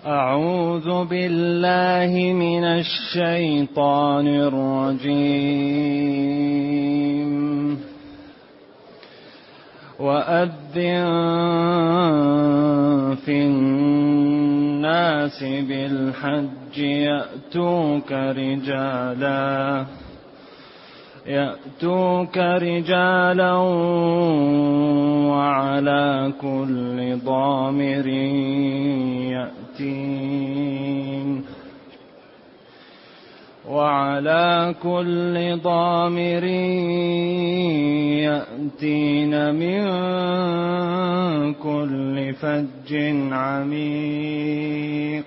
أعوذ بالله من الشيطان الرجيم. وأذن في الناس بالحج يأتوك رجالا وعلى كل ضامر يأتين من كل فج عميق.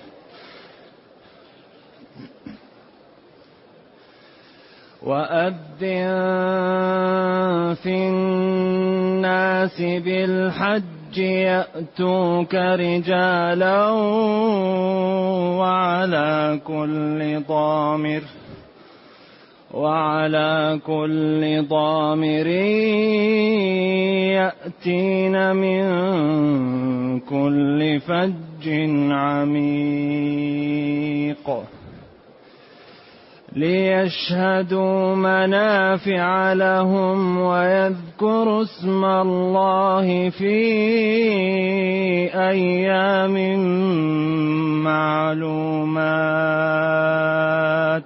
وأذن في الناس بالحج يأتوك رجالا وعلى كل ضامر يأتين من كل فج عميق ليشهدوا منافع لهم ويذكروا اسم الله في أيام معلومات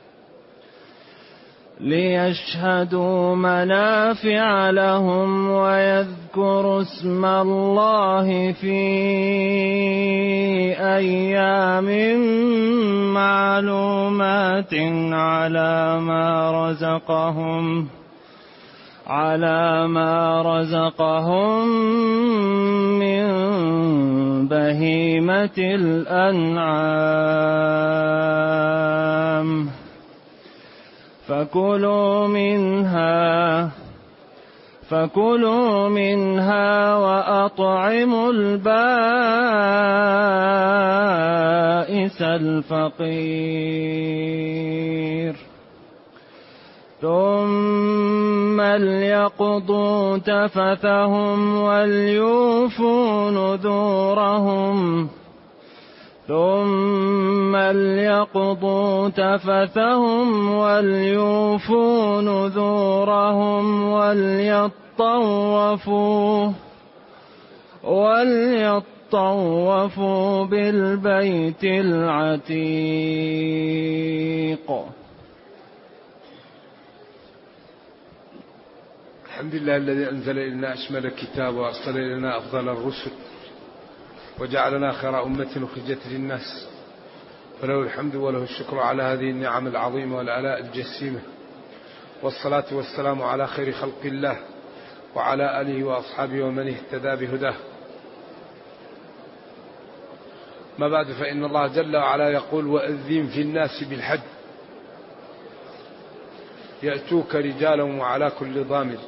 على ما رزقهم من بهيمة الأنعام. فكلوا منها وأطعموا البائس الفقير ثم ليقضوا تفثهم وليوفوا نذورهم وليطوفوا بالبيت العتيق. الحمد لله الذي أنزل إلينا أشمل الكتاب وأرسل إلينا أفضل الرسل وجعلنا خير أمة أخرجت للناس، فله الحمد وله الشكر على هذه النعم العظيمة والآلاء الجسيمة، والصلاة والسلام على خير خلق الله وعلى آله وأصحابه ومن اهتدى بهداه. ما بعد، فإن الله جل وعلا يقول: وأذن في الناس بالحج يأتوك رجالا وعلى كل ضامر.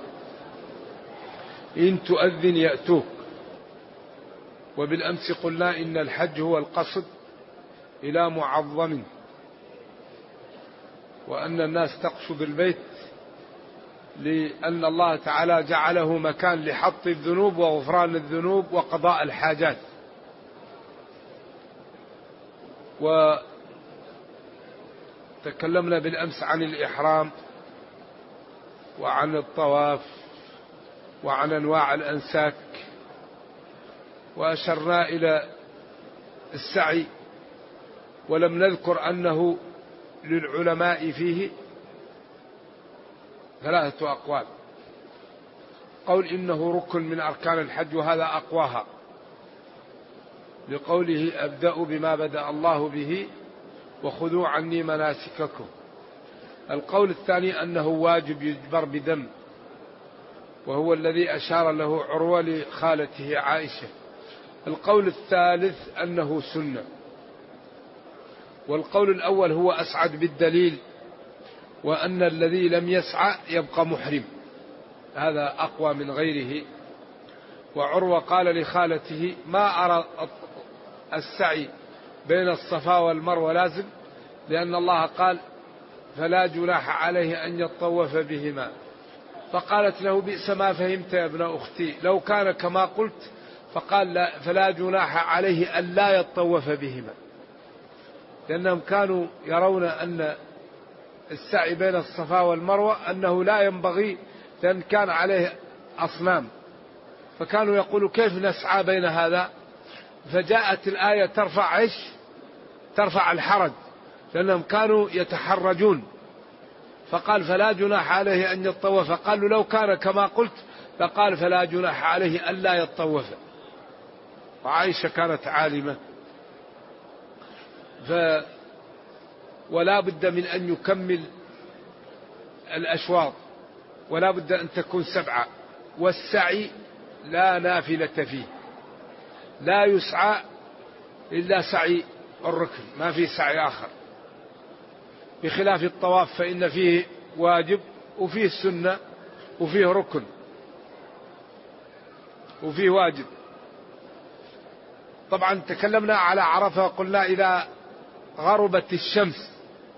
إن تؤذن يأتوك. وبالأمس قلنا إن الحج هو القصد إلى معظم، وأن الناس تقصد البيت لأن الله تعالى جعله مكان لحط الذنوب وغفران الذنوب وقضاء الحاجات. وتكلمنا بالأمس عن الإحرام وعن الطواف وعن أنواع الأنساك، وأشرنا إلى السعي، ولم نذكر أنه للعلماء فيه 3 أقوال. قول إنه ركن من أركان الحج وهذا أقواها، لقوله: أبدأ بما بدأ الله به وخذوا عني مناسككم. القول الثاني أنه واجب يجبر بدم، وهو الذي أشار له عروة لخالته عائشة. القول الثالث أنه سنة. والقول الأول هو أسعد بالدليل، وأن الذي لم يسعى يبقى محرم، هذا أقوى من غيره. وعروة قال لخالته: ما أرى السعي بين الصفا والمروة لازم، لأن الله قال: فلا جناح عليه أن يطوف بهما. فقالت له: بئس ما فهمت يا ابن أختي، لو كان كما قلت فقال لا فلا جناح عليه أن لا يطوف بهما، لأنهم كانوا يرون أن السعي بين الصفا والمروة أنه لا ينبغي، لأن كان عليه أصنام، فكانوا يقولوا كيف نسعى بين هذا؟ فجاءت الآية ترفع الحرج، لأنهم كانوا يتحرجون، فقال فلا جناح عليه أن يطوف. قالوا لو كان كما قلت لقال فلا جناح عليه أن لا يطوف. وعائشة كانت عالمة، ولا بد من أن يكمل الأشواط، ولا بد أن تكون 7. والسعي لا نافلة فيه، لا يسعى إلا سعي الركن، ما في سعي آخر، بخلاف الطواف فإن فيه واجب وفيه سنة وفيه ركن وفيه واجب. طبعا تكلمنا على عرفة، قلنا إذا غربت الشمس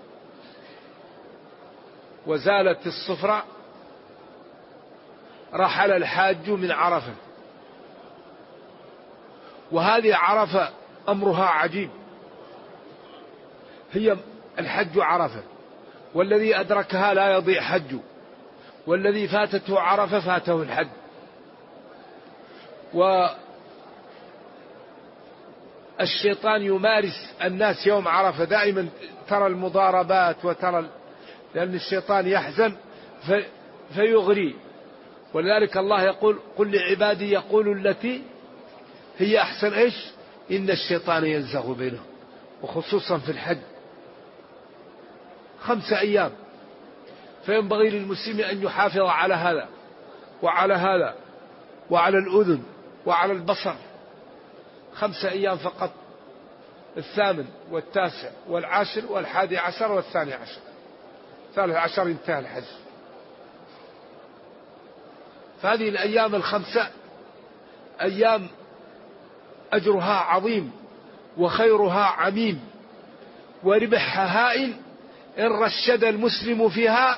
وزالت الصفرة رحل الحاج من عرفة. وهذه عرفة أمرها عجيب، هي الحج عرفة، والذي أدركها لا يضيع حجه، والذي فاتته عرفة فاته الحج. والشيطان يمارس الناس يوم عرفة، دائما ترى المضاربات لأن الشيطان يحزن فيغري. ولذلك الله يقول قل لعبادي يقولوا التي هي أحسن إن الشيطان ينزغ بينهم، وخصوصا في الحج 5 أيام، فينبغي للمسلم أن يحافظ على هذا وعلى هذا وعلى الأذن وعلى البصر. 5 أيام فقط، 8 و9 و10 و11 و12. 13 انتهى الحج. فهذه الأيام 5 أيام أجرها عظيم وخيرها عميم وربحها هائل إن رشد المسلم فيها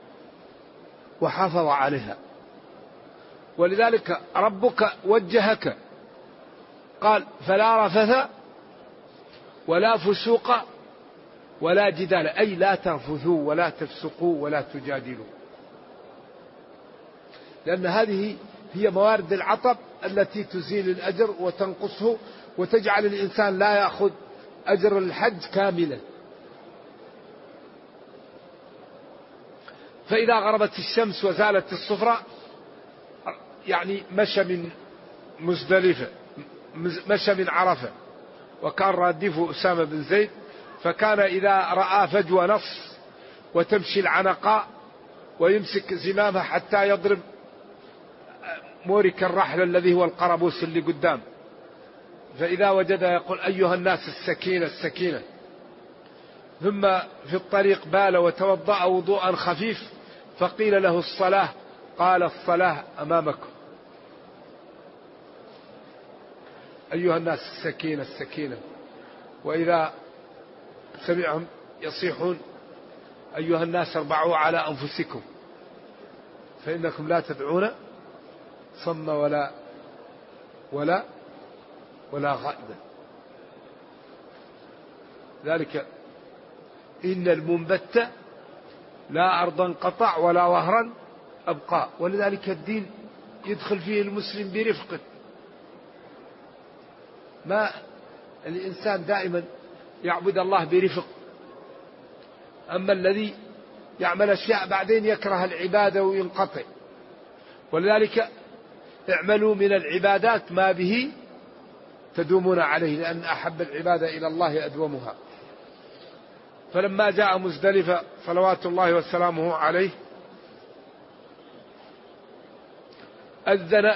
وحافظ عليها. ولذلك ربك وجهك قال فلا رفث ولا فسوق ولا جدال، أي لا ترفثوا ولا تفسقوا ولا تجادلوا، لأن هذه هي موارد العطب التي تزيل الأجر وتنقصه وتجعل الإنسان لا يأخذ أجر الحج كاملا. فإذا غربت الشمس وزالت الصفرة يعني مشى من مزدلفة، مشى من عرفة. وكان رادفه أسامة بن زيد، فكان إذا رأى فجوة نص وتمشي العنقاء ويمسك زمامها حتى يضرب مورك الرحل الذي هو القربوس اللي قدام، فإذا وجد يقول أيها الناس السكينة السكينة. ثم في الطريق بال وتوضأ وضوءا خفيف، فقيل له الصلاة، قال الصلاة أمامكم. أيها الناس السكينة السكينة. وإذا سمعهم يصيحون أيها الناس اربعوا على أنفسكم فإنكم لا تدعون صم ولا غائبا. ذلك إن المنبت لا أرضا قطع ولا وهرا أبقى. ولذلك الدين يدخل فيه المسلم برفق، ما الإنسان دائما يعبد الله برفق. أما الذي يعمل أشياء بعدين يكره العبادة وينقطع. ولذلك اعملوا من العبادات ما به تدومون عليه، لأن أحب العبادة إلى الله أدومها. فلما جاء مزدلفة صلوات الله وسلامه عليه أذن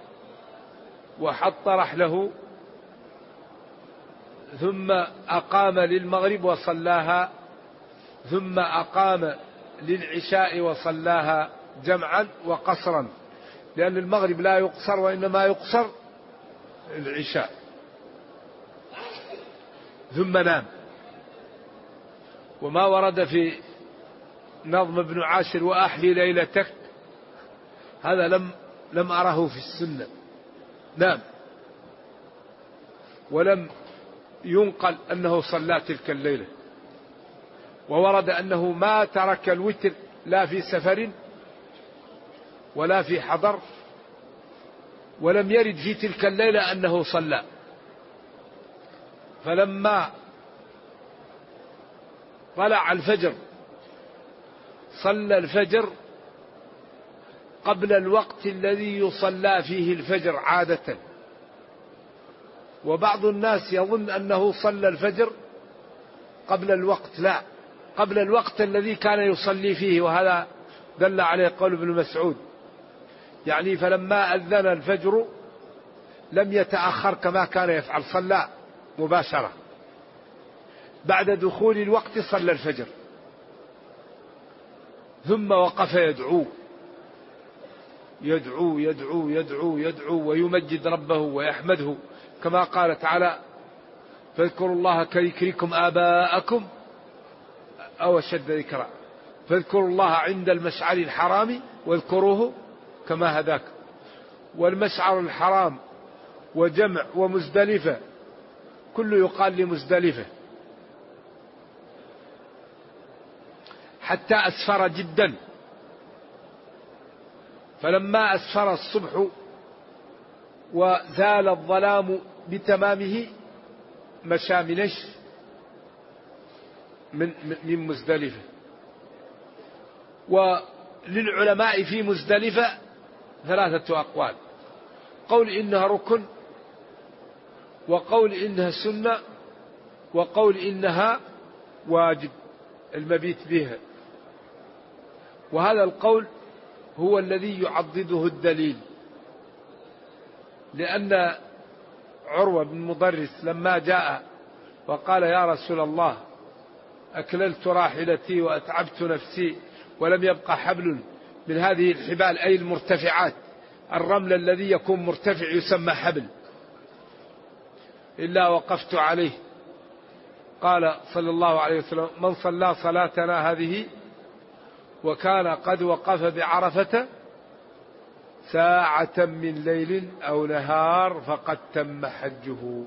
وحط رحله، ثم أقام للمغرب وصلاها، ثم أقام للعشاء وصلاها جمعا وقصرا، لأن المغرب لا يقصر وإنما يقصر العشاء. ثم نام. وما ورد في نظم ابن عاشر وأحلي ليلتك هذا لم أره في السنة. نام ولم ينقل أنه صلى تلك الليلة. وورد أنه ما ترك الوتر لا في سفر ولا في حضر، ولم يرد في تلك الليلة أنه صلى. فلما طلع الفجر صلى الفجر قبل الوقت الذي يصلى فيه الفجر عادة. وبعض الناس يظن أنه صلى الفجر قبل الوقت، لا، قبل الوقت الذي كان يصلي فيه، وهذا دل عليه قول ابن مسعود، يعني فلما أذن الفجر لم يتأخر كما كان يفعل، صلى مباشرة بعد دخول الوقت، صلى الفجر ثم وقف يدعو يدعو يدعو يدعو يدعو ويمجد ربه ويحمده، كما قال تعالى: فاذكروا الله كذكركم آباءكم أو أشد ذكرا، فاذكروا الله عند المشعر الحرام واذكروه كما هداكم. والمشعر الحرام وجمع ومزدلفة كله يقال لمزدلفة، حتى أسفر جدا. فلما أسفر الصبح وزال الظلام بتمامه مشى من مزدلفة. وللعلماء في مزدلفة 3 أقوال: قول إنها ركن، وقول إنها سنة، وقول إنها واجب المبيت بها. وهذا القول هو الذي يعضده الدليل، لأن عروة بن مضرس لما جاء وقال: يا رسول الله، أكللت راحلتي وأتعبت نفسي ولم يبقى حبل من هذه الحبال، أي المرتفعات، الرمل الذي يكون مرتفع يسمى حبل، إلا وقفت عليه. قال صلى الله عليه وسلم: من صلى صلاتنا هذه وكان قد وقف بعرفة ساعة من ليل أو نهار فقد تم حجه.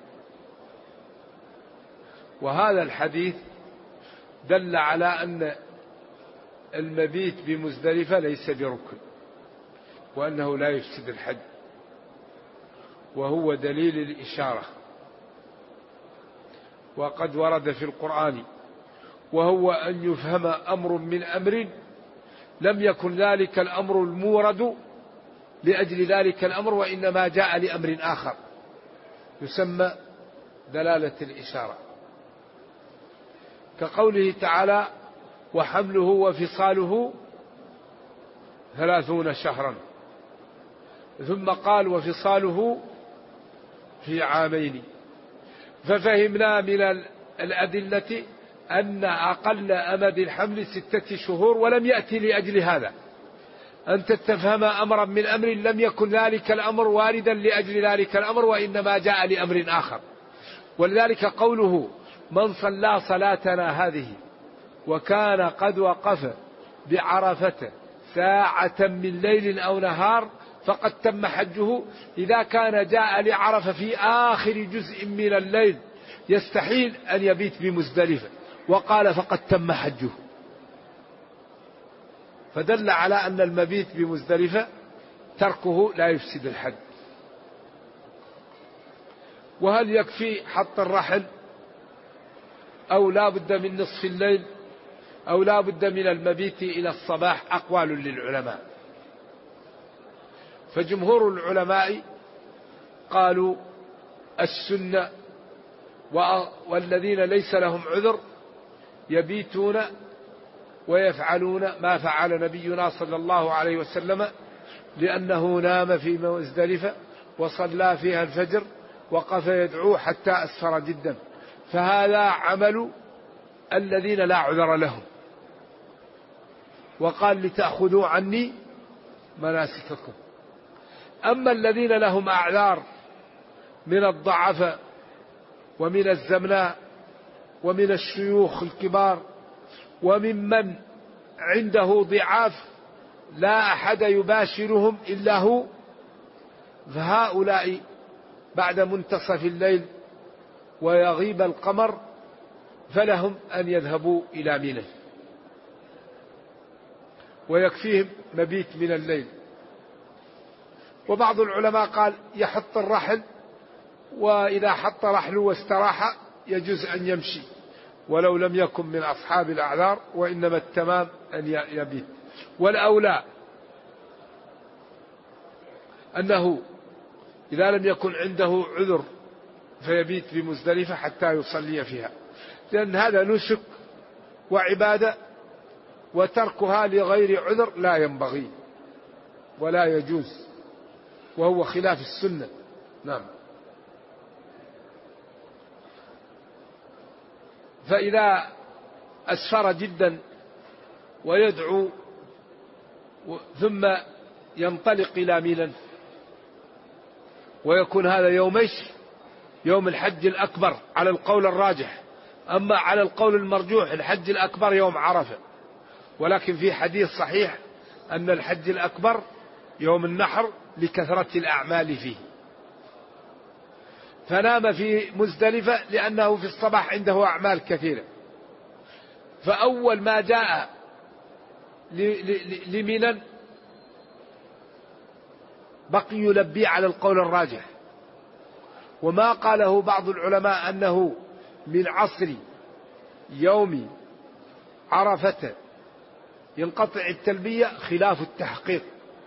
وهذا الحديث دل على أن المبيت بمزدلفة ليس بركن، وأنه لا يفسد الحج، وهو دليل الإشارة. وقد ورد في القرآن: وهو أن يفهم أمر من أمر لم يكن ذلك الأمر المورد لأجل ذلك الأمر، وإنما جاء لأمر آخر، يسمى دلالة الإشارة. كقوله تعالى: وحمله وفصاله 30 شهرا، ثم قال: وفصاله في عامين. ففهمنا من الأدلة أن أقل أمد الحمل 6 شهور، ولم يأتي لأجل هذا. أنت تفهم أمرا من أمر لم يكن ذلك الأمر واردا لأجل ذلك الأمر، وإنما جاء لأمر آخر. ولذلك قوله: من صلى صلاتنا هذه وكان قد وقف بعرفة ساعة من ليل أو نهار فقد تم حجه، إذا كان جاء لعرفة في آخر جزء من الليل يستحيل أن يبيت بمزدلفة، وقال فقد تم حجه. فدل على أن المبيت بمزدلفة تركه لا يفسد الحج. وهل يكفي حط الرحل، أو لا بد من نصف الليل، أو لا بد من المبيت إلى الصباح؟ أقوال للعلماء. فجمهور العلماء قالوا السنة، والذين ليس لهم عذر يبيتون ويفعلون ما فعل نبينا صلى الله عليه وسلم، لأنه نام في مزدلفة وصلى فيها الفجر، وقف يدعو حتى أسفر جدا. فهذا عمل الذين لا عذر لهم. وقال: لتأخذوا عني مناسككم. أما الذين لهم أعذار من الضعفاء ومن الزمناء ومن الشيوخ الكبار وممن عنده ضعاف لا أحد يباشرهم إلا هو، فهؤلاء بعد منتصف الليل ويغيب القمر فلهم أن يذهبوا إلى منى، ويكفيهم مبيت من الليل. وبعض العلماء قال يحط الرحل، وإذا حط رحله واستراح يجوز أن يمشي ولو لم يكن من أصحاب الأعذار، وإنما التمام أن يبيت. والأولى أنه إذا لم يكن عنده عذر فيبيت بمزدلفة حتى يصلي فيها، لأن هذا نسك وعبادة، وتركها لغير عذر لا ينبغي ولا يجوز، وهو خلاف السنة. نعم. فإذا أسفر جدا ويدعو ثم ينطلق إلى منى، ويكون هذا يوم الحج الأكبر على القول الراجح. أما على القول المرجوح الحج الأكبر يوم عرفة، ولكن في حديث صحيح أن الحج الأكبر يوم النحر لكثرة الأعمال فيه. فنام في مزدلفة لأنه في الصباح عنده أعمال كثيرة، فأول ما جاء لمنى بقي يلبي على القول الراجح. وما قاله بعض العلماء أنه من عصر يوم عرفة ينقطع التلبية خلاف التحقيق.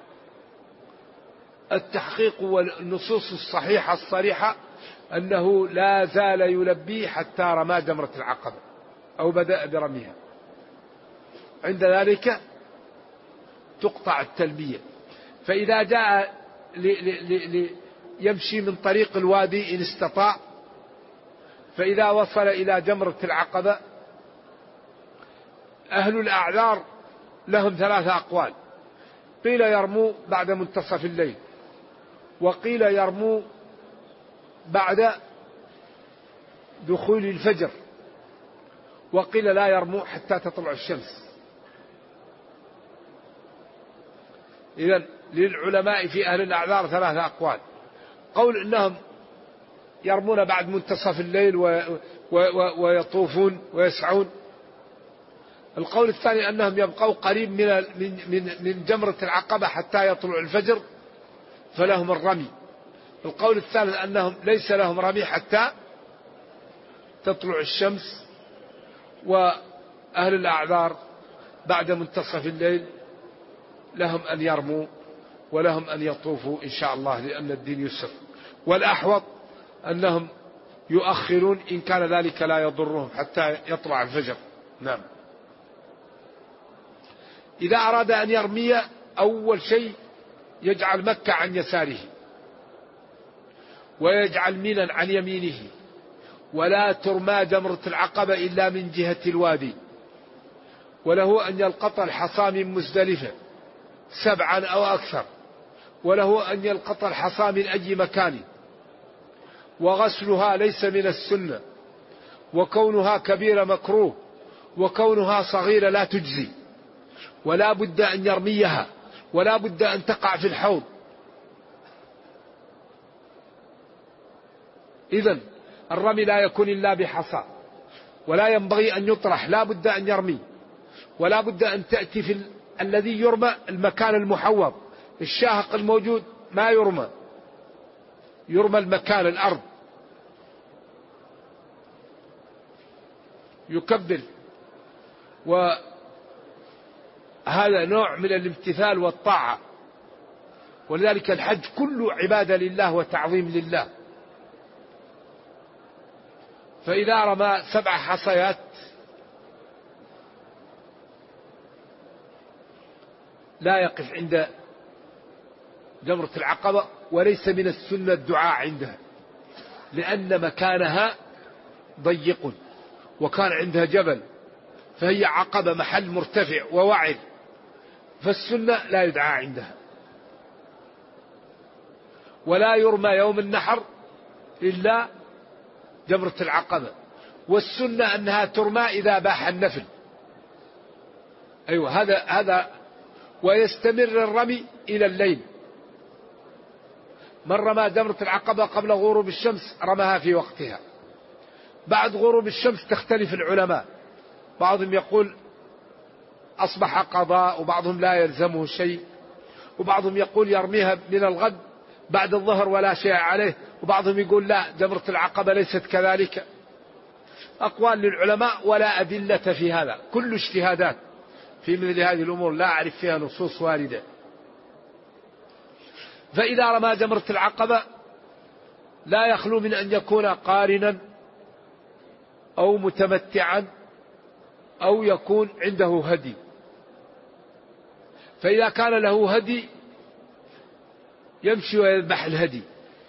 التحقيق والنصوص الصحيحة الصريحة أنه لا زال يلبي حتى رمى جمرة العقبة أو بدأ برميها، عند ذلك تقطع التلبية. فإذا جاء يمشي من طريق الوادي إن استطاع، فإذا وصل إلى جمرة العقبة أهل الأعذار لهم 3 أقوال: قيل يرموا بعد منتصف الليل، وقيل يرموا بعد دخول الفجر، وقيل لا يرموا حتى تطلع الشمس. إذن للعلماء في أهل الأعذار 3 أقوال: قول إنهم يرمون بعد منتصف الليل ويطوفون ويسعون. القول الثاني أنهم يبقوا قريب من جمرة العقبة حتى يطلع الفجر فلهم الرمي. القول الثالث أنهم ليس لهم رمي حتى تطلع الشمس. وأهل الأعذار بعد منتصف الليل لهم أن يرموا ولهم أن يطوفوا إن شاء الله، لأن الدين يسر. والأحوط أنهم يؤخرون إن كان ذلك لا يضرهم حتى يطلع الفجر. نعم. إذا أراد أن يرمي أول شيء يجعل مكة عن يساره، ويجعل منى عن يمينه، ولا ترمى جمرة العقبة إلا من جهة الوادي، وله أن يلقط الحصى من مزدلفة 7 أو أكثر، وله أن يلقط الحصى من أي مكان، وغسلها ليس من السنة، وكونها كبيرة مكروه، وكونها صغيرة لا تجزي، ولا بد أن يرميها، ولا بد أن تقع في الحوض. إذن الرمي لا يكون إلا بحصى، ولا ينبغي أن يطرح، لا بد أن يرمي، ولا بد أن تأتي في الذي يرمى المكان المحوض. الشاهق الموجود ما يرمى، يرمى المكان الأرض. يكبر، وهذا نوع من الامتثال والطاعة. ولذلك الحج كله عبادة لله وتعظيم لله. فإذا رمى 7 حصيات لا يقف عند جمرة العقبة، وليس من السنة الدعاء عندها، لأن مكانها ضيق وكان عندها جبل، فهي عقبة محل مرتفع ووعر، فالسنة لا يدعى عندها. ولا يرمى يوم النحر إلا جمرة العقبة، والسنة أنها ترمى إذا باح النفل. أيوة هذا ويستمر الرمي إلى الليل. من رمى جمرة العقبة قبل غروب الشمس رماها في وقتها. بعد غروب الشمس تختلف العلماء، بعضهم يقول أصبح قضاء، وبعضهم لا يلزمه شيء، وبعضهم يقول يرميها من الغد بعد الظهر ولا شيء عليه، وبعضهم يقول لا، جمرة العقبة ليست كذلك. أقوال للعلماء ولا أدلة في هذا، كل اجتهادات في مثل هذه الأمور لا أعرف فيها نصوص واردة. فإذا رمى جمرة العقبة لا يخلو من أن يكون قارنا أو متمتعا أو يكون عنده هدي. فإذا كان له هدي يمشي ويذبح الهدي،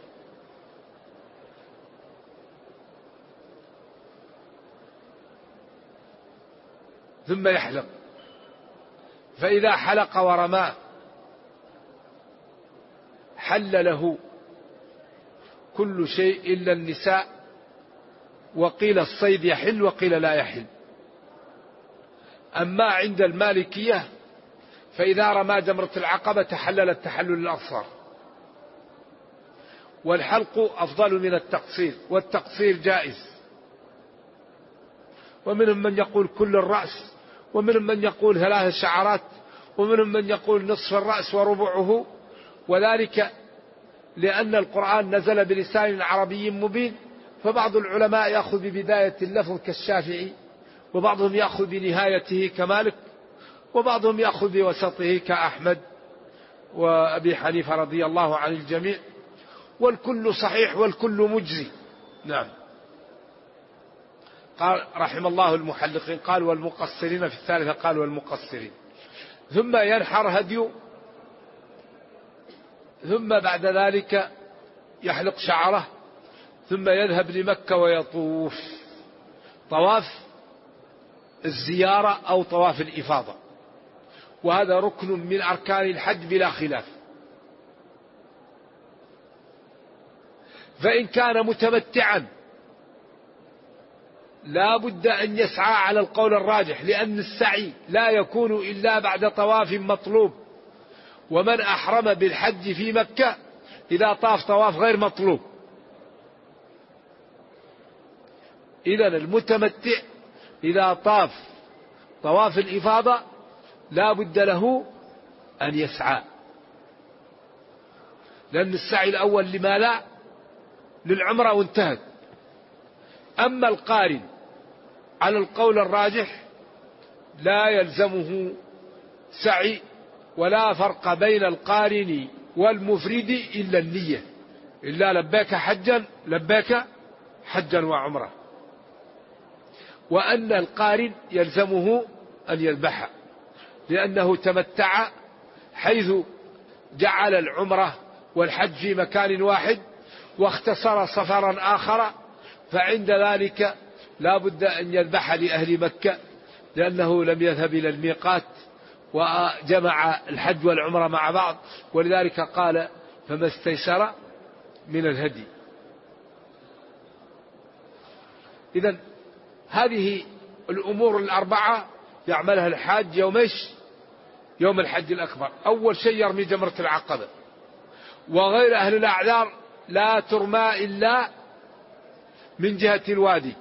ثم يحلق. فإذا حلق ورماه حل له كل شيء إلا النساء، وقيل الصيد يحل وقيل لا يحل. أما عند المالكية فإذا رمى جمرة العقبة تحلل التحلل الأصغر، والحلق أفضل من التقصير، والتقصير جائز. ومنهم من يقول كل الرأس، ومنهم من يقول 3 شعرات، ومنهم من يقول نصف الرأس وربعه، وذلك لأن القرآن نزل بلسان عربي مبين. فبعض العلماء يأخذ ببداية اللفظ كالشافعي، وبعضهم يأخذ بنهايته كمالك، وبعضهم يأخذ بوسطه كأحمد وأبي حنيفة رضي الله عن الجميع، والكل صحيح والكل مجزي. نعم. قال رحم الله المحلقين، قال والمقصرين في الثالثة، قال والمقصرين. ثم ينحر هديه، ثم بعد ذلك يحلق شعره، ثم يذهب لمكة ويطوف طواف الزيارة أو طواف الإفاضة، وهذا ركن من أركان الحج بلا خلاف. فإن كان متمتعا لا بد أن يسعى على القول الراجح، لأن السعي لا يكون إلا بعد طواف مطلوب، ومن أحرم بالحج في مكة إذا طاف طواف غير مطلوب. إذن المتمتع إذا طاف طواف الإفاضة لا بد له أن يسعى، لأن السعي الأول لما لا للعمرة وانتهت. أما القارن على القول الراجح لا يلزمه سعي، ولا فرق بين القارن والمفرد إلا النية، إلا لبيك حجا لبيك حجا وعمرة. وأن القارن يلزمه أن يذبح، لأنه تمتع حيث جعل العمرة والحج في مكان واحد واختصر سفرا آخر، فعند ذلك لا بد أن يذبح لأهل مكة، لأنه لم يذهب إلى الميقات وجمع الحج والعمرة مع بعض، ولذلك قال فما استيسر من الهدي. إذن هذه الأمور الأربعة يعملها الحاج يوم الحج الأكبر. أول شيء يرمي جمرة العقبة، وغير أهل الأعذار لا ترمى إلا من جهة الوادي،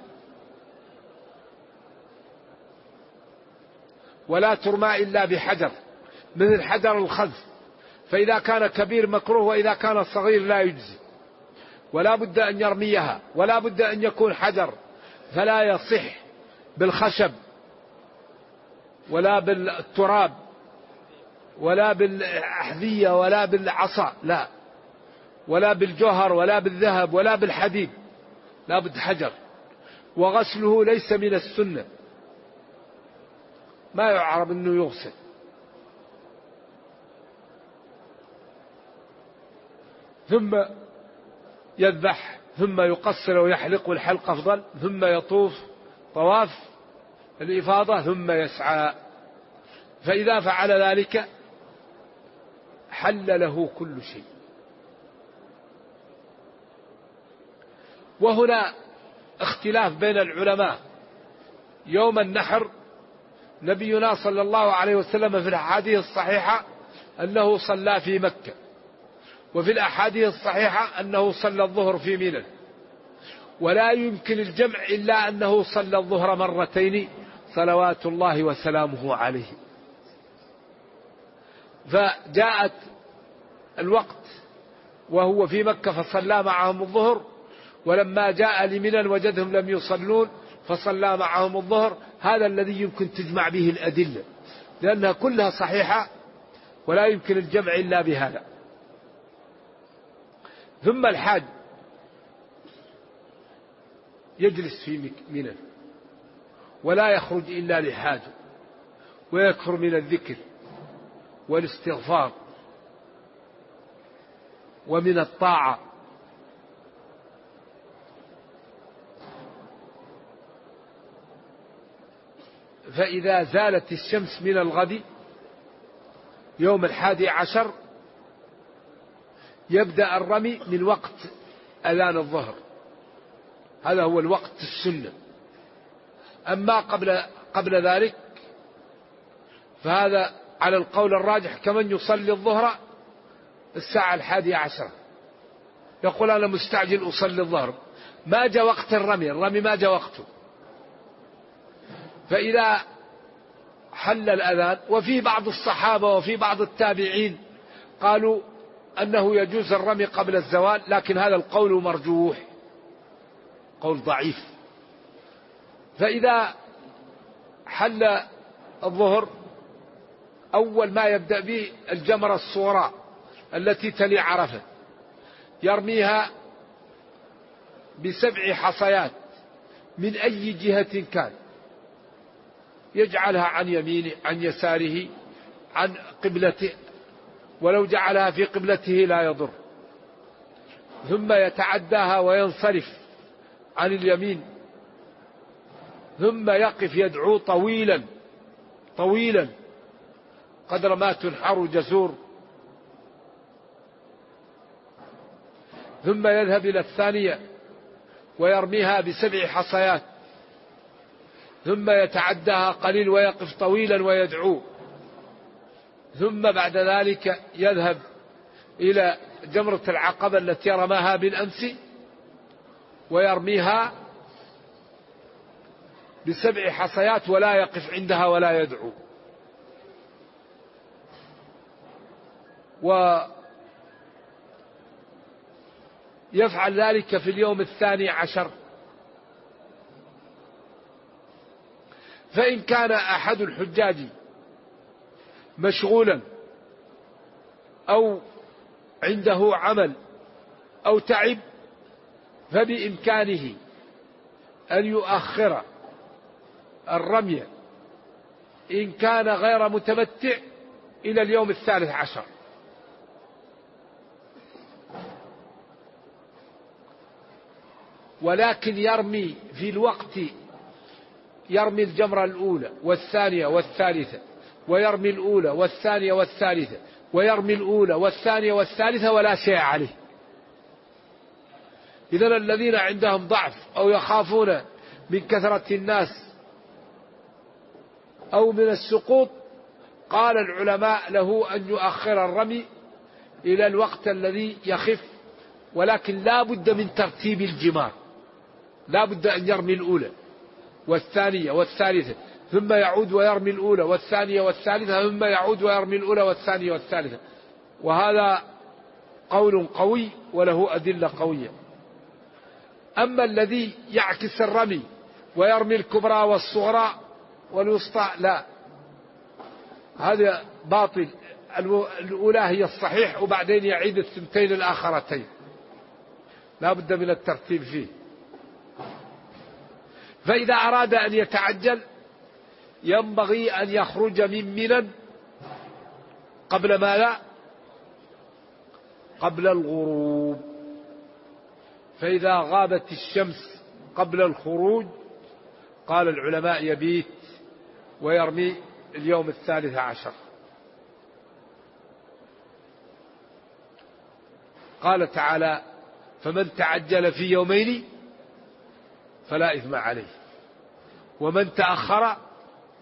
ولا ترمى إلا بحجر مثل حجر الخذف، فإذا كان كبير مكروه، وإذا كان صغير لا يجزي. ولا بد أن يرميها، ولا بد أن يكون حجر، فلا يصح بالخشب ولا بالتراب ولا بالأحذية ولا بالعصا، لا، ولا بالجوهر ولا بالذهب ولا بالحديد، لا بد حجر. وغسله ليس من السنة، ما يعرف أنه يغسل. ثم يذبح، ثم يقصر ويحلق، والحلق أفضل، ثم يطوف طواف الإفاضة، ثم يسعى. فإذا فعل ذلك حل له كل شيء. وهنا اختلاف بين العلماء. يوم النحر نبينا صلى الله عليه وسلم في الأحاديث الصحيحة أنه صلى في مكة، وفي الأحاديث الصحيحة أنه صلى الظهر في منى، ولا يمكن الجمع إلا أنه صلى الظهر مرتين صلوات الله وسلامه عليه. فجاءت الوقت وهو في مكة فصلى معهم الظهر، ولما جاء لمنى وجدهم لم يصلون فصلى معهم الظهر. هذا الذي يمكن تجمع به الأدلة، لأنها كلها صحيحة ولا يمكن الجمع إلا بهذا. ثم الحاج يجلس في منى ولا يخرج إلا لحاجه، ويكثر من الذكر والاستغفار ومن الطاعة. فإذا زالت الشمس من الغد يوم 11 يبدأ الرمي من وقت أذان الظهر، هذا هو الوقت السنة. أما قبل ذلك فهذا على القول الراجح كمن يصلي الظهر الساعة 11، يقول أنا مستعجل أصلي الظهر، ما جاء وقت الرمي ما جاء وقته. فإذا حل الأذان، وفي بعض الصحابة وفي بعض التابعين قالوا أنه يجوز الرمي قبل الزوال، لكن هذا القول مرجوح، قول ضعيف. فإذا حل الظهر أول ما يبدأ به الجمرة الصغرى التي تلي عرفة، يرميها ب7 حصيات من أي جهة كان، يجعلها عن يمينه عن يساره عن قبلته، ولو جعلها في قبلته لا يضر. ثم يتعداها وينصرف عن اليمين، ثم يقف يدعو طويلا طويلا قدر ما تنحر جسور، ثم يذهب إلى الثانية ويرميها ب7 حصيات، ثم يتعداها قليل ويقف طويلا ويدعو، ثم بعد ذلك يذهب إلى جمرة العقبة التي رماها بالأمس ويرميها ب7 حصيات ولا يقف عندها ولا يدعو. ويفعل ذلك في اليوم 12. فإن كان أحد الحجاج مشغولا أو عنده عمل أو تعب فبإمكانه أن يؤخر الرمي إن كان غير متمتع إلى اليوم 13، ولكن يرمي في الوقت، يرمي الجمرة الأولى والثانية والثالثة، ويرمي الأولى والثانية والثالثة، ويرمي الأولى والثانية والثالثة ولا شيء عليه. إذن الذين عندهم ضعف أو يخافون من كثرة الناس أو من السقوط، قال العلماء له أن يؤخر الرمي إلى الوقت الذي يخف، ولكن لا بد من ترتيب الجمار، لا بد أن يرمي الأولى والثانية والثالثة ثم يعود ويرمي الأولى والثانية والثالثة ثم يعود ويرمي الأولى والثانية والثالثة. وهذا قول قوي وله أدلة قوية. أما الذي يعكس الرمي ويرمي الكبرى والصغرى والوسطى لا، هذا باطل. الأولى هي الصحيح وبعدين يعيد الثنتين الآخرتين، لا بد من الترتيب فيه. فإذا أراد أن يتعجل ينبغي أن يخرج من منى قبل ماذا؟ قبل الغروب. فإذا غابت الشمس قبل الخروج قال العلماء يبيت ويرمي اليوم 13. قال تعالى فمن تعجل في يومين فلا إثم عليه ومن تأخر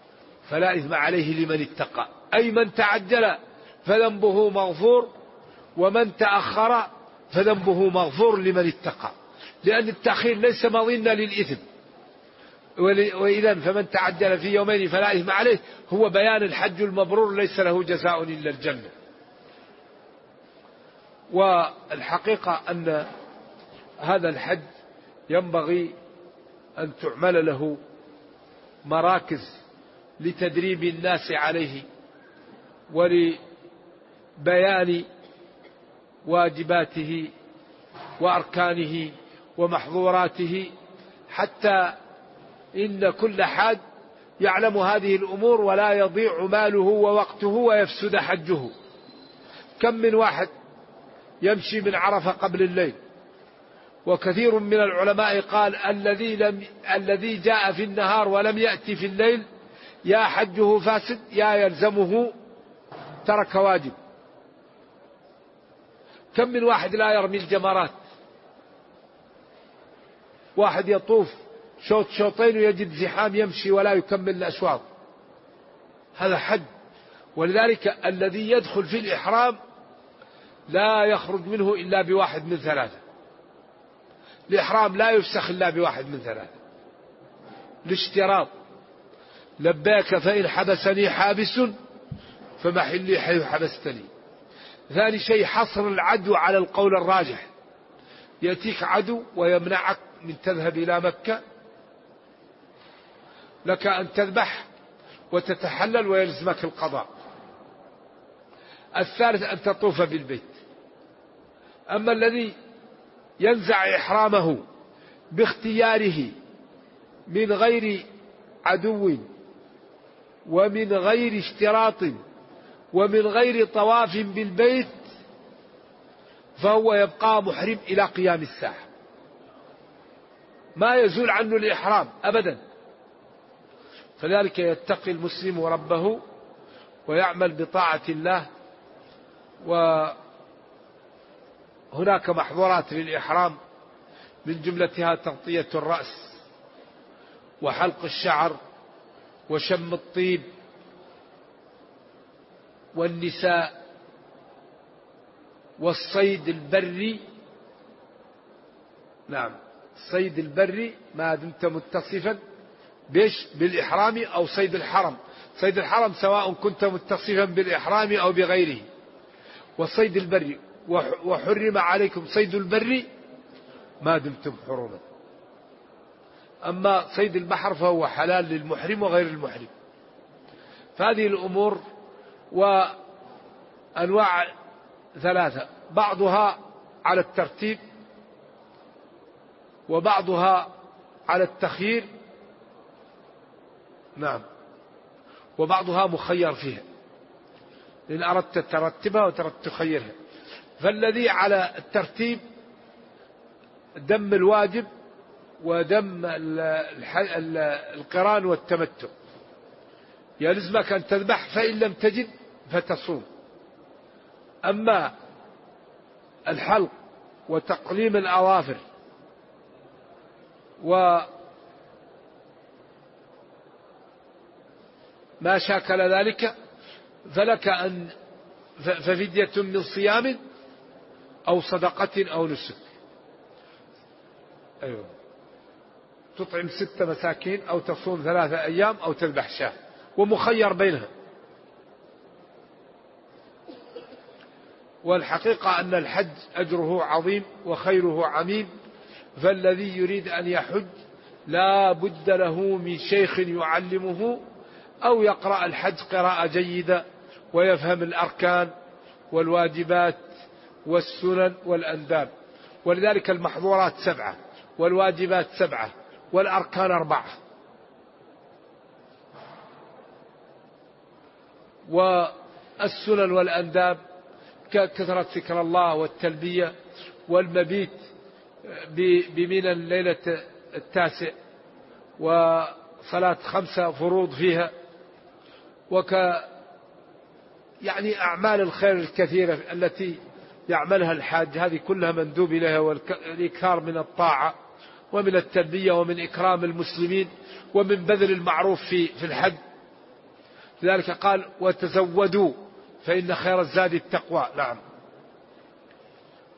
فلا إثم عليه لمن اتقى، أي من تعجل فذنبه مغفور ومن تأخر فذنبه مغفور لمن اتقى، لأن التأخير ليس مظنة للإثم. وإذا فمن تعجل في يومين فلا إثم عليه، هو بيان الحج المبرور ليس له جزاء إلا الجنة. والحقيقة أن هذا الحج ينبغي أن تعمل له مراكز لتدريب الناس عليه ولبيان واجباته وأركانه ومحظوراته، حتى إن كل حاج يعلم هذه الأمور ولا يضيع ماله ووقته ويفسد حجه. كم من واحد يمشي من عرفة قبل الليل، وكثير من العلماء قال الذي جاء في النهار ولم يأتي في الليل يا حجه فاسد يا يلزمه ترك واجب. كم من واحد لا يرمي الجمرات، واحد يطوف شوط شوطين ويجد زحام يمشي ولا يكمل الأشواط، هذا حج. ولذلك الذي يدخل في الإحرام لا يخرج منه إلا بواحد من ثلاثة. الإحرام لا يفسخ إلا بواحد من ثلاثة. الاشتراط: لبيك فإن حبسني حابس فمحلي حيث حبستني. ثاني شيء: حصر العدو على القول الراجح، يأتيك عدو ويمنعك من تذهب إلى مكة، لك أن تذبح وتتحلل ويلزمك القضاء. الثالث: أن تطوف بالبيت. أما الذي ينزع إحرامه باختياره من غير عدو ومن غير اشتراط ومن غير طواف بالبيت فهو يبقى محرم إلى قيام الساعة، ما يزول عنه الإحرام أبدا. فذلك يتقي المسلم ربه ويعمل بطاعة الله. وهناك محظورات للإحرام، من جملتها تغطية الرأس وحلق الشعر وشم الطيب، والنساء، والصيد البري. نعم، الصيد البري ما دمت متصفا بالإحرام، أو صيد الحرم. صيد الحرم سواء كنت متصفا بالإحرام أو بغيره. والصيد البري: وحرم عليكم صيد البر ما دمتم حرما. أما صيد البحر فهو حلال للمحرم وغير المحرم. فهذه الأمور وأنواع ثلاثة: بعضها على الترتيب، وبعضها على التخيير، نعم، وبعضها مخير فيها، إن أردت ترتبها وتردت تخيرها. فالذي على الترتيب دم الواجب ودم القران والتمتع، يلزمك أن تذبح، فإن لم تجد فتصوم. أما الحلق وتقليم الأظافر وما شاكل ذلك فلك أن ففدية من صيام أو صدقة أو نسك. أيوة، تطعم 6 مساكين أو تصوم 3 أيام أو تذبح شاة، ومخير بينها. والحقيقة أن الحج أجره عظيم وخيره عميم، فالذي يريد أن يحج لا بد له من شيخ يعلمه، أو يقرأ الحج قراءة جيدة ويفهم الأركان والواجبات والسنن والأنداب. ولذلك المحظورات 7 والواجبات 7 والأركان 4. والسنن والأنداب ككثرة ذكر الله والتلبية والمبيت بمنى الليلة 9، وصلاة 5 فروض فيها، يعني أعمال الخير الكثيرة التي يعملها الحاج، هذه كلها مندوب إليها، والإكثار من الطاعة ومن التلبية ومن إكرام المسلمين ومن بذل المعروف في الحج. لذلك قال: وتزودوا فإن خير الزاد التقوى. نعم.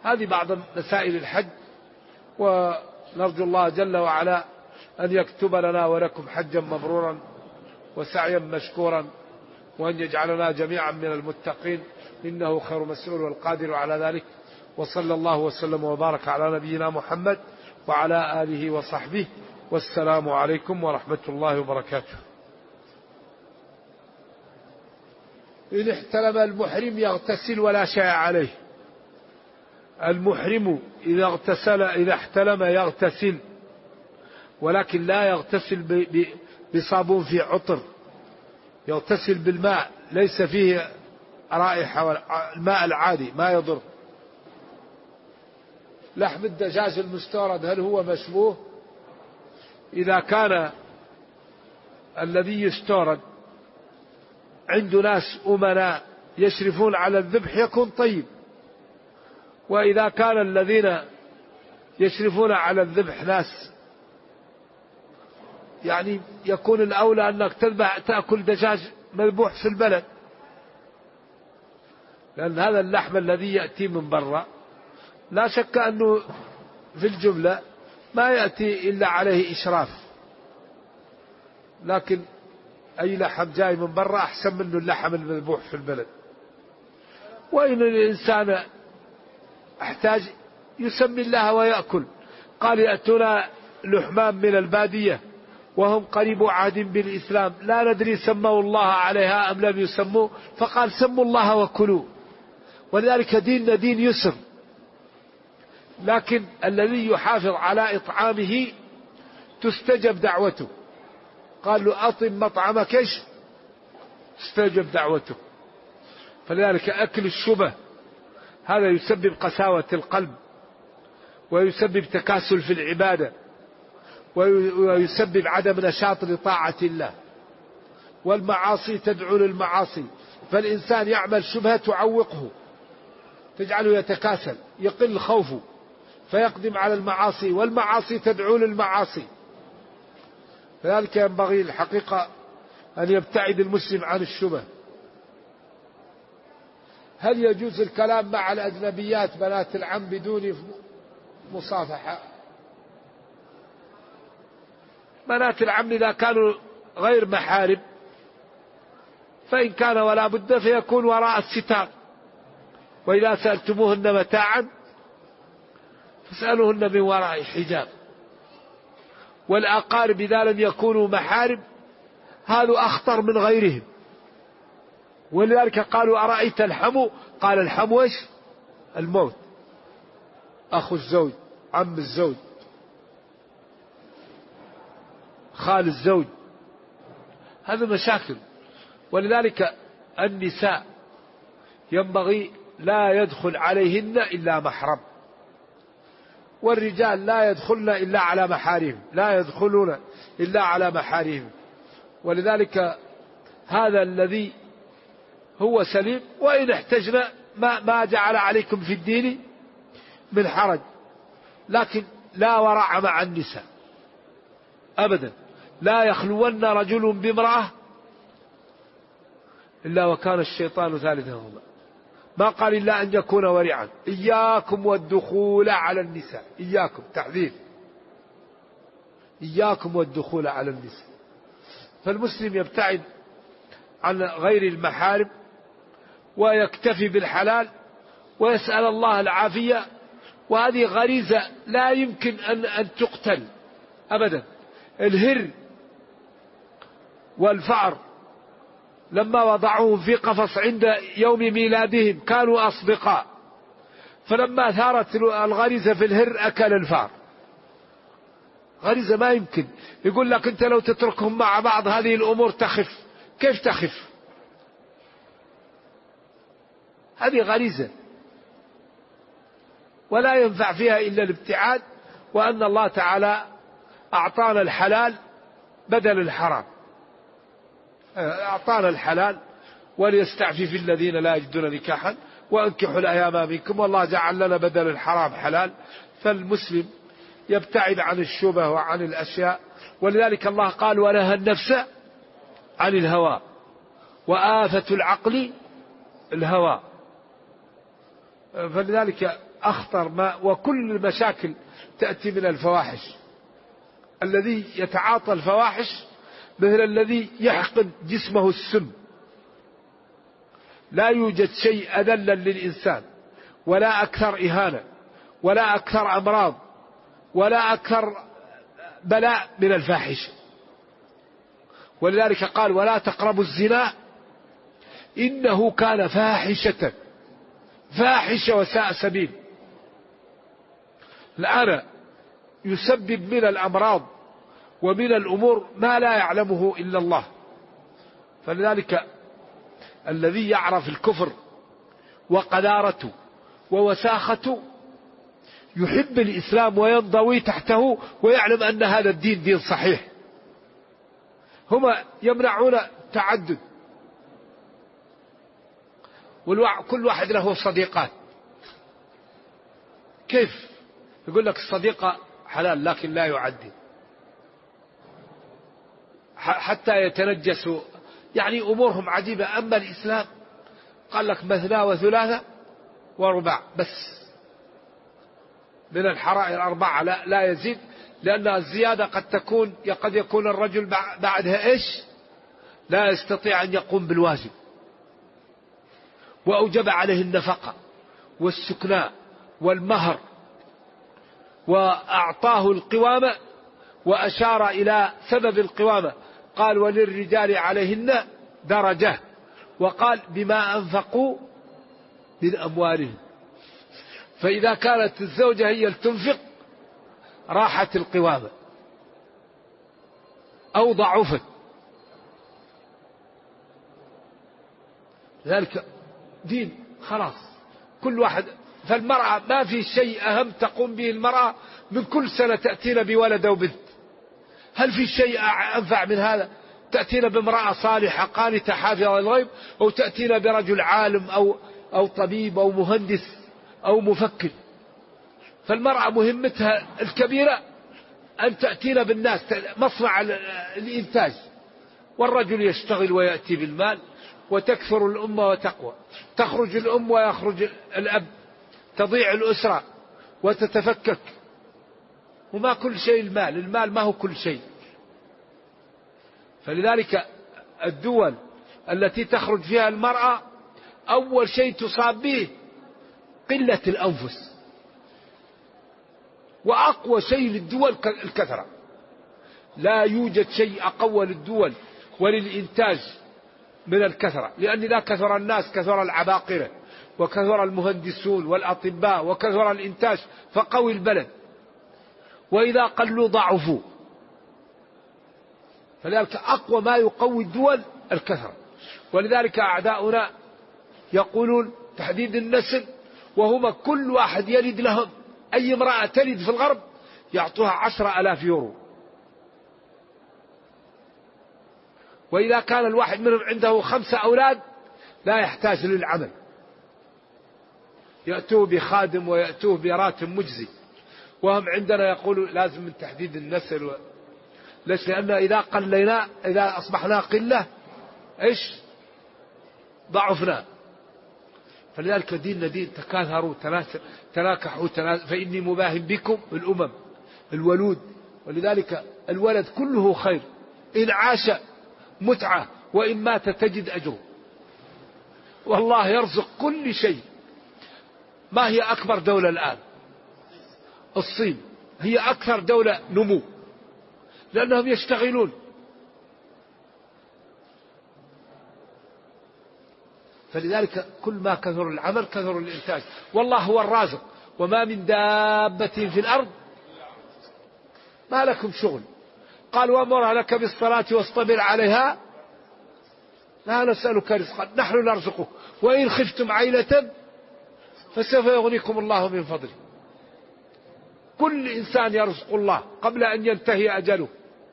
هذه بعض مسائل الحج، ونرجو الله جل وعلا أن يكتب لنا ولكم حجا مبرورا وسعيا مشكورا، وأن يجعلنا جميعا من المتقين، إنه خير مسؤول والقادر على ذلك. وصلى الله وسلم وبارك على نبينا محمد وعلى آله وصحبه، والسلام عليكم ورحمة الله وبركاته. إن احتلم المحرم يغتسل ولا شيء عليه. المحرم إذا احتلم يغتسل، ولكن لا يغتسل بصابون في عطر، يغتسل بالماء ليس فيه رائحة، الماء العادي ما يضر. لحم الدجاج المستورد هل هو مشبوه؟ إذا كان الذي يستورد عند ناس أمناء يشرفون على الذبح يكون طيب، وإذا كان الذين يشرفون على الذبح ناس يعني يكون الأولى أنك تأكل دجاج مذبوح في البلد، لأن هذا اللحم الذي يأتي من برا لا شك أنه في الجملة ما يأتي إلا عليه إشراف، لكن أي لحم جاي من برا أحسن منه اللحم المذبوح في البلد. وإن الإنسان احتاج يسمي الله ويأكل. قال يأتون لحمان من البادية وهم قريب عهد بالإسلام لا ندري سموا الله عليها أم لم يسموا، فقال سموا الله وكلوا. ولذلك ديننا دين يسر، لكن الذي يحافظ على إطعامه تستجب دعوته. قال له أطم مطعمك إيش تستجب دعوته. فلذلك أكل الشبه هذا يسبب قساوة القلب، ويسبب تكاسل في العبادة، ويسبب عدم نشاط لطاعة الله، والمعاصي تدعو للمعاصي، فالإنسان يعمل شبهة تعوقه تجعله يتكاسل يقل خوفه فيقدم على المعاصي، والمعاصي تدعو للمعاصي. لذلك ينبغي الحقيقة أن يبتعد المسلم عن الشبه. هل يجوز الكلام مع الأجنبيات بنات العم بدون مصافحة؟ بنات العم إذا كانوا غير محارم فإن كان ولا بد فيكون وراء الستار، وإذا سألتموهن متاعا فاسألوهن من وراء حجاب. والأقارب إذا لم يكونوا محارم هذا أخطر من غيرهم، ولذلك قالوا أرأيت الحمو؟ قال الحمو إيش؟ الموت، أخو الزوج، عم الزوج، خال الزوج، هذا مشاكل. ولذلك النساء ينبغي لا يدخل عليهن إلا محرم، والرجال لا يدخلن إلا على محارم، لا يدخلون إلا على محارم. ولذلك هذا الذي هو سليم. وإن احتجنا ما جعل عليكم في الدين من حرج، لكن لا ورع مع النساء أبدا. لا يخلون رجل بامرأة إلا وكان الشيطان ثالثهما، ما قال إلا أن يكون ورعا. إياكم والدخول على النساء، إياكم تحذير، إياكم والدخول على النساء. فالمسلم يبتعد عن غير المحارم ويكتفي بالحلال ويسأل الله العافية. وهذه غريزة لا يمكن أن تقتل أبدا. الهر والفأر لما وضعوهم في قفص عند يوم ميلادهم كانوا أصدقاء، فلما ثارت الغريزة في الهر أكل الفأر. غريزة ما يمكن. يقول لك أنت لو تتركهم مع بعض هذه الأمور تخف. كيف تخف؟ هذه غريزة ولا ينفع فيها إلا الابتعاد، وأن الله تعالى أعطانا الحلال بدل الحرام، أعطانا الحلال وليستعفف الذين لا يجدون نكاحا وأنكحوا الأيام منكم، والله جعل لنا بدل الحرام حلال. فالمسلم يبتعد عن الشبه وعن الأشياء. ولذلك الله قال ونهى النفس عن الهوى، وآفة العقل الهوى. فلذلك أخطر ما، وكل المشاكل تأتي من الفواحش. الذي يتعاطى الفواحش مثل الذي يحقن جسمه السم. لا يوجد شيء أذل للإنسان ولا أكثر إهانة ولا أكثر أمراض ولا أكثر بلاء من الفاحشة. ولذلك قال ولا تقربوا الزنا إنه كان فاحشة وساء سبيل. الآن يسبب من الأمراض ومن الأمور ما لا يعلمه إلا الله. فلذلك الذي يعرف الكفر وقذارته ووساخته يحب الإسلام وينضوي تحته ويعلم أن هذا الدين دين صحيح. هما يمنعون تعدد، كل واحد له صديقات. كيف يقول لك الصديقة حلال لكن لا يعدد حتى يتنجسوا، يعني أمورهم عجيبة. أما الإسلام قال لك مثنى وثلاثة ورباع بس، من الحرائر 4 لا يزيد، لأن الزيادة قد يكون الرجل بعدها لا يستطيع أن يقوم بالواجب. وأوجب عليه النفقة والسكناء والمهر، وأعطاه القوامة، وأشار إلى سبب القوامة قال وللرجال عليهن درجة، وقال بما أنفقوا من أموالهم. فإذا كانت الزوجة هي تنفق راحت القوامة أو ضعفت. ذلك دين خلاص كل واحد. فالمرأة ما في شيء أهم تقوم به المرأة من كل سنة تأتينا بولد أو بنت. هل في شيء أنفع من هذا؟ تأتينا بامرأة صالحة قانتة حافظة للغيب، أو تأتينا برجل عالم أو طبيب أو مهندس أو مفكر. فالمرأة مهمتها الكبيرة أن تأتينا بالناس، مصنع الإنتاج، والرجل يشتغل ويأتي بالمال، وتكثر الأمة وتقوى. تخرج الأم ويخرج الأب، تضيع الأسرة وتتفكك. وما كل شيء المال ما هو كل شيء. فلذلك الدول التي تخرج فيها المرأة أول شيء تصاب به قلة الأنفس، وأقوى شيء للدول الكثرة. لا يوجد شيء أقوى للدول وللإنتاج من الكثرة، لأن إذا كثر الناس كثر العباقرة وكثر المهندسون والأطباء وكثر الإنتاج فقوي البلد، وإذا قلوا ضعفوا. فلذلك أقوى ما يقوي الدول الكثرة. ولذلك أعداؤنا يقولون تحديد النسل، وهم كل واحد يلد لهم، أي امرأة تلد في الغرب يعطوها 10,000 يورو. وإذا كان الواحد منهم عنده 5 أولاد لا يحتاج للعمل، يأتوه بخادم ويأتوه براتب مجزي. وهم عندنا يقولوا لازم من تحديد النسل ليش؟ لأن إذا أصبحنا قلة ضعفنا. فلذلك ديننا دين تكاثروا تناكحوا فإني مباهم بكم الأمم الولود. ولذلك الولد كله خير، إن عاش متعة وإن مات تجد أجره. والله يرزق كل شيء. ما هي أكبر دولة الآن؟ الصين هي أكثر دولة نمو، لأنهم يشتغلون. فلذلك كل ما كثر العمل كثر الإنتاج. والله هو الرازق، وما من دابة في الأرض ما لكم شغل. قال وأمر لك بالصلاة واصطبر عليها لا نسألك رزقا نحن نرزقك وإن خفتم عيلة فسوف يغنيكم الله من فضله. كل إنسان يرزق الله قبل أن ينتهي أجله.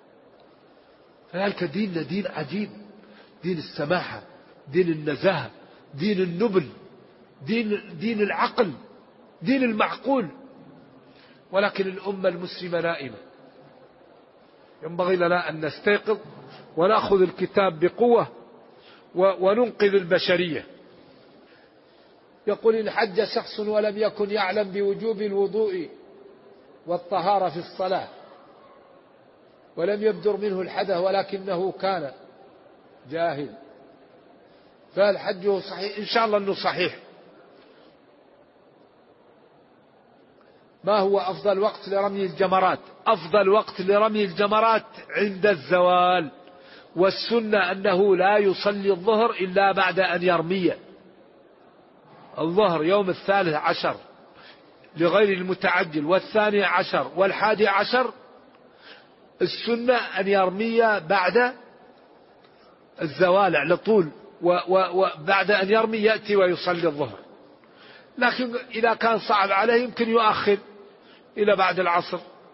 فذلك ديننا دين عجيب، دين السماحة، دين النزاهة، دين النبل، دين العقل، دين المعقول. ولكن الأمة المسلمة نائمة. ينبغي لنا أن نستيقظ ونأخذ الكتاب بقوة وننقذ البشرية. يقول إن حج شخص ولم يكن يعلم بوجوب الوضوء والطهارة في الصلاة ولم يبدر منه الحدث ولكنه كان جاهل، فهل حجه صحيح؟ إن شاء الله أنه صحيح. ما هو أفضل وقت لرمي الجمرات؟ أفضل وقت لرمي الجمرات عند الزوال، والسنة أنه لا يصلي الظهر إلا بعد أن يرمي. الظهر يوم 13 لغير المتعجل، 12 و11 السنة أن يرمي بعد الزوال على طول، وبعد أن يرمي يأتي ويصلي الظهر. لكن إذا كان صعب عليه يمكن يؤخر إلى بعد العصر.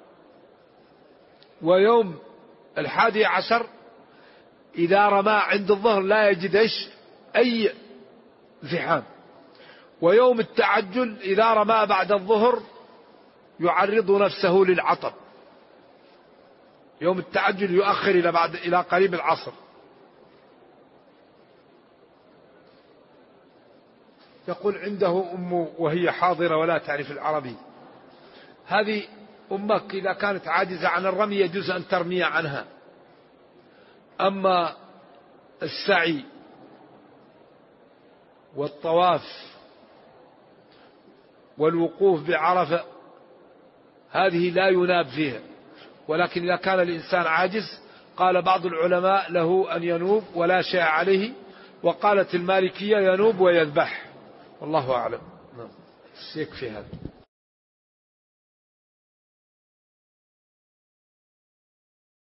ويوم 11 إذا رمى عند الظهر لا يجد أي زحام. ويوم التعجل إذا رمى بعد الظهر يعرض نفسه للعطب. يوم التعجل يؤخر إلى قريب العصر. يقول عنده أمه وهي حاضرة ولا تعرف العربي، هذه أمك إذا كانت عاجزة عن الرمي يجوز أن ترمي عنها. أما السعي والطواف والوقوف بعرفة هذه لا يناب فيها، ولكن إذا كان الإنسان عاجز قال بعض العلماء له أن ينوب ولا شيء عليه، وقالت المالكية ينوب ويذبح، والله أعلم. يكفي هذا.